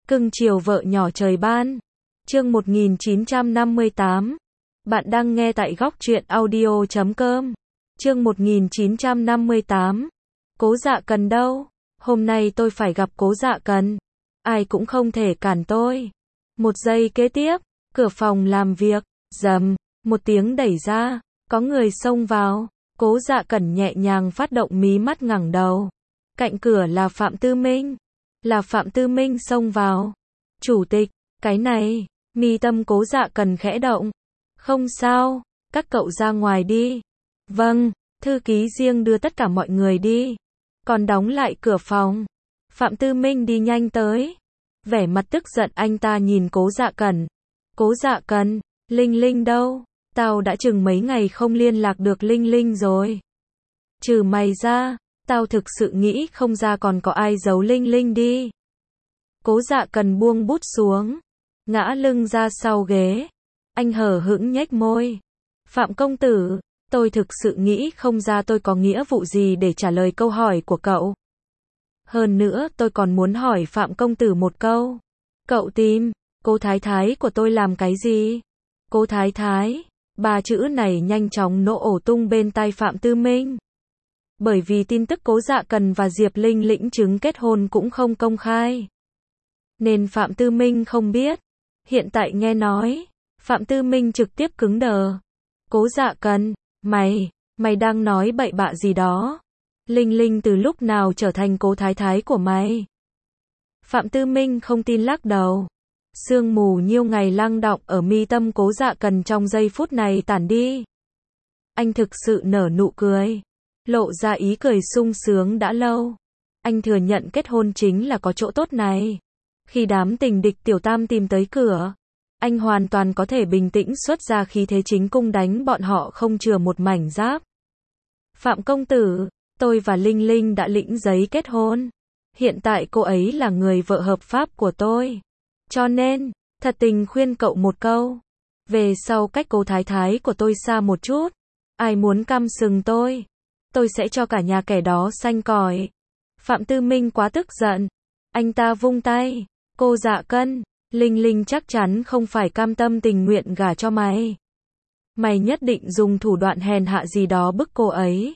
Cưng chiều vợ nhỏ trời ban. Chương 1958. Bạn đang nghe tại góc truyện audio.com. Chương 1958. Cố Dạ Cần đâu? Hôm nay tôi phải gặp Cố Dạ Cần. Ai cũng không thể cản tôi. Một giây kế tiếp, cửa phòng làm việc, rầm, một tiếng đẩy ra, có người xông vào. Cố Dạ Cần nhẹ nhàng phát động mí mắt ngẩng đầu. Cạnh cửa là Phạm Tư Minh. Là Phạm Tư Minh xông vào. Chủ tịch, cái này, mi tâm Cố Dạ Cần khẽ động. Không sao, các cậu ra ngoài đi. Vâng, thư ký riêng đưa tất cả mọi người đi. Còn đóng lại cửa phòng. Phạm Tư Minh đi nhanh tới. Vẻ mặt tức giận anh ta nhìn Cố Dạ Cần. Cố Dạ Cần, Linh Linh đâu? Tao đã chừng mấy ngày không liên lạc được Linh Linh rồi. Trừ mày ra, tao thực sự nghĩ không ra còn có ai giấu Linh Linh đi. Cố Dạ Cần buông bút xuống, ngã lưng ra sau ghế. Anh hờ hững nhếch môi. Phạm công tử, tôi thực sự nghĩ không ra tôi có nghĩa vụ gì để trả lời câu hỏi của cậu. Hơn nữa tôi còn muốn hỏi Phạm công tử một câu. Cậu tìm cô thái thái của tôi làm cái gì? Cô thái thái, ba chữ này nhanh chóng nổ ổ tung bên tai Phạm Tư Minh. Bởi vì tin tức Cố Dạ Cần và Diệp Linh lĩnh chứng kết hôn cũng không công khai, nên Phạm Tư Minh không biết. Hiện tại nghe nói, Phạm Tư Minh trực tiếp cứng đờ. Cố Dạ Cần, mày đang nói bậy bạ gì đó? Linh Linh từ lúc nào trở thành cô thái thái của mày? Phạm Tư Minh không tin lắc đầu. Sương mù nhiều ngày lăng đọng ở mi tâm Cố Dạ Cần trong giây phút này tản đi. Anh thực sự nở nụ cười, lộ ra ý cười sung sướng đã lâu. Anh thừa nhận kết hôn chính là có chỗ tốt này. Khi đám tình địch tiểu tam tìm tới cửa, anh hoàn toàn có thể bình tĩnh xuất ra khí thế chính cung đánh bọn họ không chừa một mảnh giáp. Phạm công tử, tôi và Linh Linh đã lĩnh giấy kết hôn. Hiện tại cô ấy là người vợ hợp pháp của tôi. Cho nên, thật tình khuyên cậu một câu. Về sau cách cô thái thái của tôi xa một chút. Ai muốn căm sừng tôi sẽ cho cả nhà kẻ đó xanh còi. Phạm Tư Minh quá tức giận. Anh ta vung tay. Cô Dạ Cần, Linh Linh chắc chắn không phải cam tâm tình nguyện gả cho mày. Mày nhất định dùng thủ đoạn hèn hạ gì đó bức cô ấy.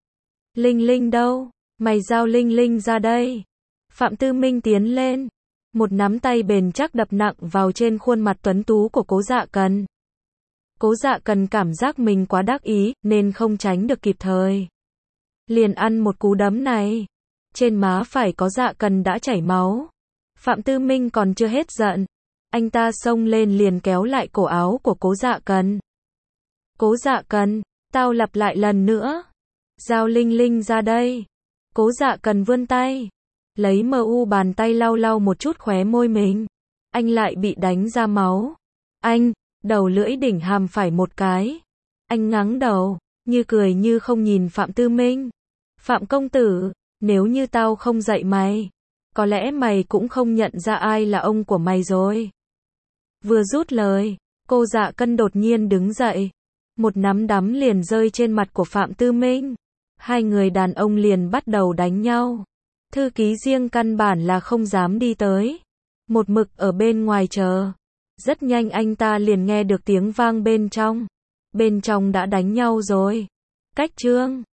Linh Linh đâu? Mày giao Linh Linh ra đây. Phạm Tư Minh tiến lên. Một nắm tay bền chắc đập nặng vào trên khuôn mặt tuấn tú của Cố Dạ Cần. Cố Dạ Cần cảm giác mình quá đắc ý, nên không tránh được kịp thời. Liền ăn một cú đấm này. Trên má phải Cố Dạ Cần đã chảy máu. Phạm Tư Minh còn chưa hết giận. Anh ta xông lên liền kéo lại cổ áo của Cố Dạ Cần. Cố Dạ Cần, tao lặp lại lần nữa. Giao Linh Linh ra đây. Cố Dạ Cần vươn tay. Lấy bàn tay lau lau một chút khóe môi mình. Anh lại bị đánh ra máu. Anh, đầu lưỡi đỉnh hàm phải một cái. Anh ngáng đầu, như cười như không nhìn Phạm Tư Minh. Phạm công tử, nếu như tao không dạy mày, có lẽ mày cũng không nhận ra ai là ông của mày rồi. Vừa rút lời, cô Dạ Cần đột nhiên đứng dậy. Một nắm đấm liền rơi trên mặt của Phạm Tư Minh. Hai người đàn ông liền bắt đầu đánh nhau. Thư ký riêng căn bản là không dám đi tới. Một mực ở bên ngoài chờ. Rất nhanh anh ta liền nghe được tiếng vang bên trong. Bên trong đã đánh nhau rồi. Cách chương